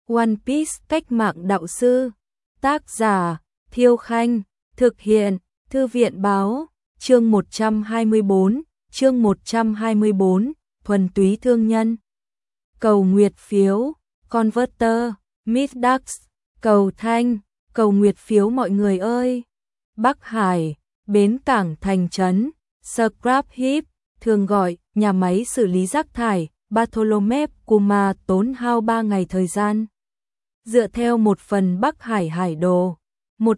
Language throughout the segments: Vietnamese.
One Piece cách mạng đạo sư. Tác giả Thiêu Khanh. Thực hiện Thư viện Báo. Chương 124. Chương 124. Thuần túy thương nhân. Cầu nguyệt phiếu. Converter. Middax. Cầu thanh. Cầu nguyệt phiếu mọi người ơi. Bắc Hải. Bến cảng thành trấn. Scrap Heap. Thường gọi nhà máy xử lý rác thải. Bartholomew Kuma tốn hao 3 ngày thời gian. Dựa theo một phần Bắc Hải hải đồ, một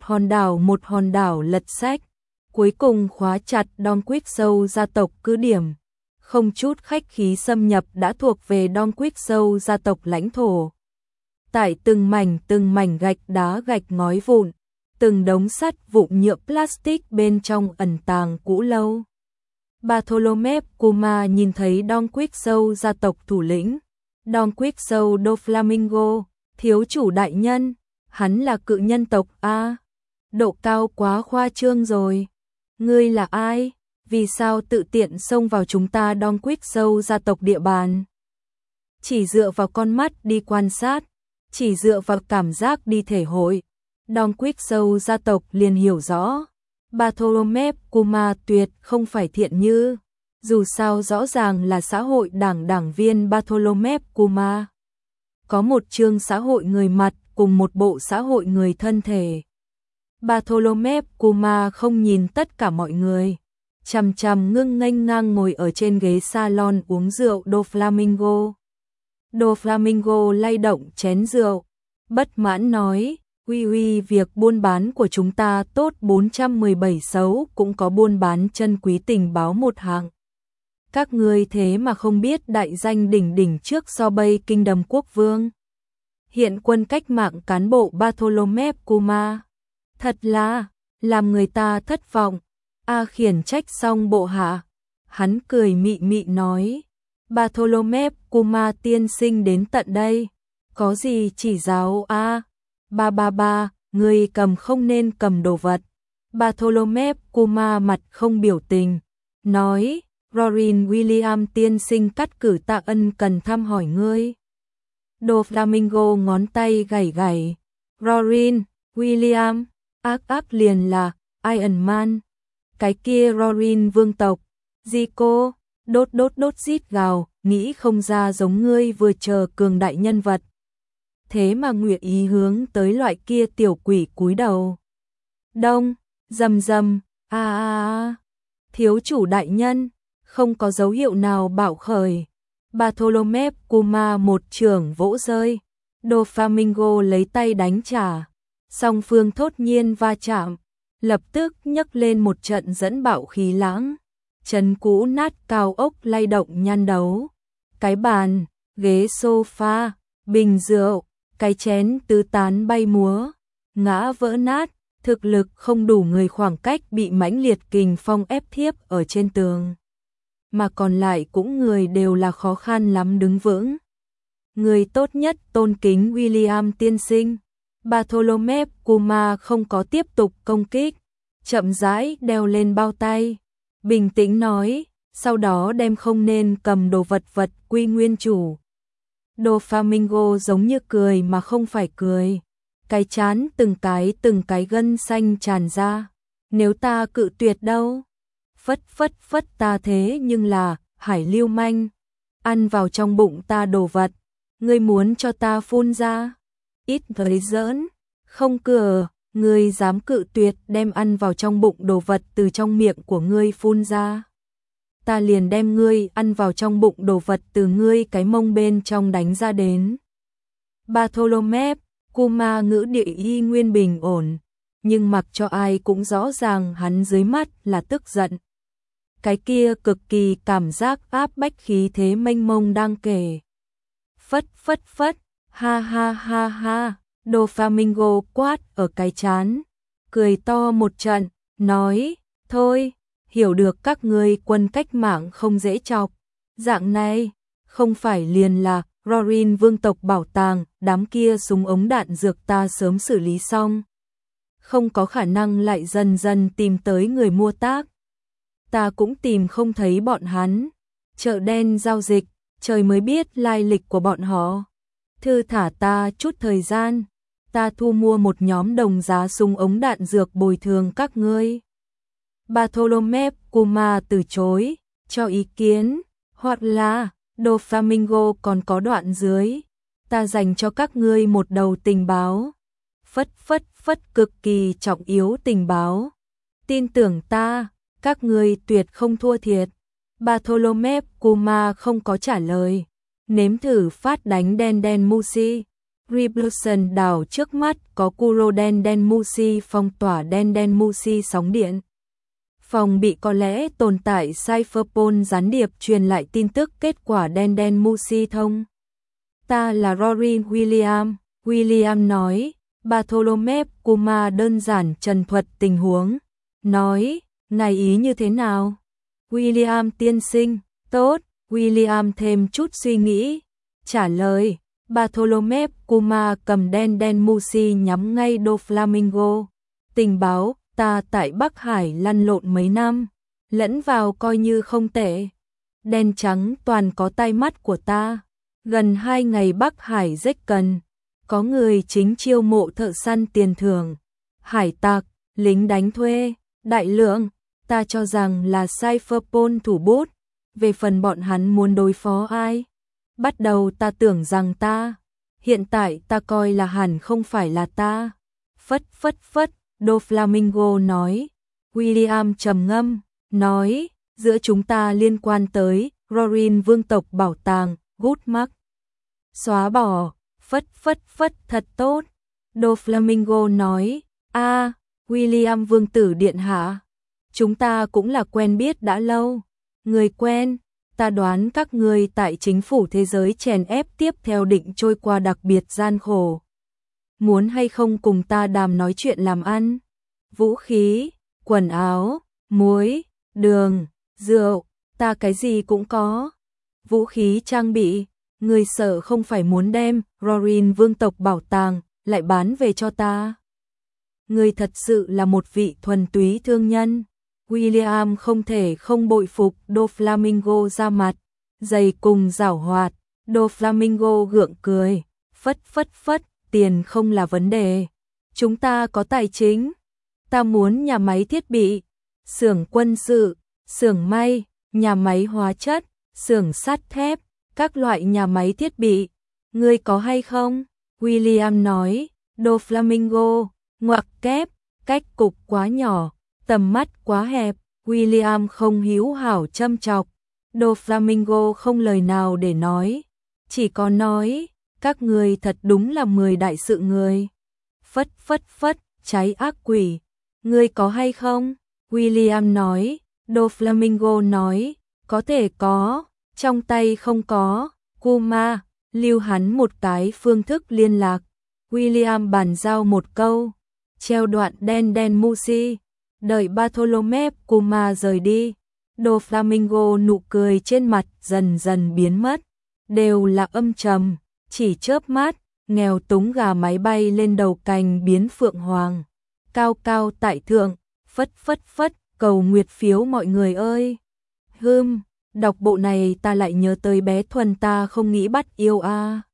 hòn đảo lật sách, cuối cùng khóa chặt Don Quixote gia tộc cứ điểm. Không chút khách khí xâm nhập đã thuộc về Don Quixote gia tộc lãnh thổ. Tại từng mảnh gạch đá gạch ngói vụn, từng đống sắt vụn nhựa plastic bên trong ẩn tàng cũ lâu. Bartholomew Kuma nhìn thấy Don Quixote gia tộc thủ lĩnh, Don Quixote do Flamingo, thiếu chủ đại nhân, hắn là cự nhân tộc A. Độ cao quá khoa trương rồi. Ngươi là ai? Vì sao tự tiện xông vào chúng ta Don Quixote gia tộc địa bàn? Chỉ dựa vào con mắt đi quan sát, chỉ dựa vào cảm giác đi thể hội, Don Quixote gia tộc liền hiểu rõ. Bartholomew Kuma tuyệt không phải thiện như. Dù sao rõ ràng là xã hội đảng viên Bartholomew Kuma. Có một chương xã hội người mặt cùng một bộ xã hội người thân thể. Bartholomew Kuma không nhìn tất cả mọi người, chằm chằm ngưng nghênh ngang ngồi ở trên ghế salon uống rượu Do Flamingo. Do Flamingo lay động chén rượu, bất mãn nói, uy việc buôn bán của chúng ta tốt 417 xấu cũng có buôn bán chân quý tình báo một hạng. Các ngươi thế mà không biết đại danh đỉnh trước so bay kinh đầm quốc vương. Hiện quân cách mạng cán bộ Bartholomew Kuma. Thật là, làm người ta thất vọng. A khiển trách xong bộ hạ. Hắn cười mị nói. Bartholomew Kuma tiên sinh đến tận đây. Có gì chỉ giáo a? Ba, người cầm không nên cầm đồ vật. Bartholomew Kuma mặt không biểu tình. Nói. Rorin William tiên sinh cắt cử tạ ân cần thăm hỏi ngươi. Do Flamingo ngón tay gảy. Rorin, William, ác liền là Iron Man. Cái kia Rorin vương tộc. Zico, đốt rít gào, nghĩ không ra giống ngươi vừa chờ cường đại nhân vật. Thế mà nguyện ý hướng tới loại kia tiểu quỷ cúi đầu. Đông, rầm, thiếu chủ đại nhân. Không có dấu hiệu nào bạo khởi. Bartholomew Kuma một chưởng vỗ rơi. Do Flamingo lấy tay đánh trả. Song phương thốt nhiên va chạm. Lập tức nhấc lên một trận dẫn bạo khí lãng. Chân cũ nát cao ốc lay động nhan đấu. Cái bàn, ghế sofa, bình rượu, cái chén tứ tán bay múa. Ngã vỡ nát, thực lực không đủ người khoảng cách bị mãnh liệt kình phong ép thiếp ở trên tường. Mà còn lại cũng người đều là khó khăn lắm đứng vững. Người tốt nhất tôn kính William tiên sinh. Bartholomew Kuma không có tiếp tục công kích, chậm rãi đeo lên bao tay, bình tĩnh nói, sau đó đem không nên cầm đồ vật quy nguyên chủ. Do Flamingo giống như cười mà không phải cười, cái chán từng cái gân xanh tràn ra. Nếu ta cự tuyệt đâu? Phất ta thế nhưng là hải lưu manh, ăn vào trong bụng ta đồ vật, ngươi muốn cho ta phun ra? Ít thấy giỡn, không cửa, ngươi dám cự tuyệt đem ăn vào trong bụng đồ vật từ trong miệng của ngươi phun ra. Ta liền đem ngươi ăn vào trong bụng đồ vật từ ngươi cái mông bên trong đánh ra đến. Bartholomew Kuma ngữ địa y nguyên bình ổn, nhưng mặc cho ai cũng rõ ràng hắn dưới mắt là tức giận. Cái kia cực kỳ cảm giác áp bách khí thế mênh mông đang kể. Phất, ha, Do Flamingo quát ở cái chán, cười to một trận, nói, thôi, hiểu được các ngươi quân cách mạng không dễ chọc. Dạng này, không phải liền là Rorin vương tộc bảo tàng, đám kia súng ống đạn dược ta sớm xử lý xong. Không có khả năng lại dần tìm tới người mua tác. Ta cũng tìm không thấy bọn hắn. Chợ đen giao dịch, trời mới biết lai lịch của bọn họ. Thư thả ta chút thời gian, ta thu mua một nhóm đồng giá súng ống đạn dược bồi thường các ngươi. Bartholomew Kuma từ chối, cho ý kiến, hoặc là, Doflamingo còn có đoạn dưới, ta dành cho các ngươi một đầu tình báo. Phất cực kỳ trọng yếu tình báo. Tin tưởng ta, các ngươi tuyệt không thua thiệt. Bartholomew Kuma không có trả lời. Nếm thử phát đánh đen Musi. Revolution đảo trước mắt có Kuro đen Musi phong tỏa đen Musi sóng điện. Phòng bị có lẽ tồn tại Cypherpol gián điệp truyền lại tin tức kết quả đen Musi thông. Ta là Rory William. William nói. Bartholomew Kuma đơn giản trần thuật tình huống. Nói, ngài ý như thế nào? William tiên sinh, tốt. William thêm chút suy nghĩ. Trả lời, Bartholomew Kuma cầm đen Musi nhắm ngay Doflamingo. Tình báo, ta tại Bắc Hải lăn lộn mấy năm, lẫn vào coi như không tệ. Đen trắng toàn có tai mắt của ta. Gần 2 ngày Bắc Hải rách cần. Có người chính chiêu mộ thợ săn tiền thưởng, hải tặc, lính đánh thuê, đại lượng, ta cho rằng là Cypherpol thủ bút. Về phần bọn hắn muốn đối phó ai? Bắt đầu ta tưởng rằng ta, hiện tại ta coi là hẳn không phải là ta. Phất, Doflamingo nói. William trầm ngâm, nói, giữa chúng ta liên quan tới Rorin vương tộc bảo tàng, Goodmark. Xóa bỏ. Phất, thật tốt. Doflamingo nói, William vương tử điện hạ. Chúng ta cũng là quen biết đã lâu. Người quen, ta đoán các ngươi tại chính phủ thế giới chèn ép tiếp theo định trôi qua đặc biệt gian khổ. Muốn hay không cùng ta đàm nói chuyện làm ăn? Vũ khí, quần áo, muối, đường, rượu, ta cái gì cũng có. Vũ khí trang bị. Người sợ không phải muốn đem Rorin vương tộc bảo tàng lại bán về cho ta. Người thật sự là một vị thuần túy thương nhân. William không thể không bội phục Doflamingo ra mặt, dày cùng giảo hoạt. Doflamingo gượng cười, phất, tiền không là vấn đề. Chúng ta có tài chính. Ta muốn nhà máy thiết bị, xưởng quân sự, xưởng may, nhà máy hóa chất, xưởng sắt thép. Các loại nhà máy thiết bị, ngươi có hay không? William nói, Doflamingo, ngoặc kép, cách cục quá nhỏ, tầm mắt quá hẹp. William không hữu hảo châm chọc. Doflamingo không lời nào để nói, chỉ có nói, các ngươi thật đúng là 10 đại sự người. Phất, trái ác quỷ, ngươi có hay không? William nói. Doflamingo nói, có thể có. Trong tay không có. Kuma lưu hắn một cái phương thức liên lạc. William bàn giao một câu, treo đoạn đen Musi. Đợi Bartholomew Kuma rời đi, Doflamingo nụ cười trên mặt dần dần biến mất, đều là âm trầm, chỉ chớp mắt, nghèo túng gà máy bay lên đầu cành biến phượng hoàng, cao cao tại thượng. Phất, cầu nguyệt phiếu mọi người ơi. Đọc bộ này ta lại nhớ tới bé Thuần ta không nghĩ bắt yêu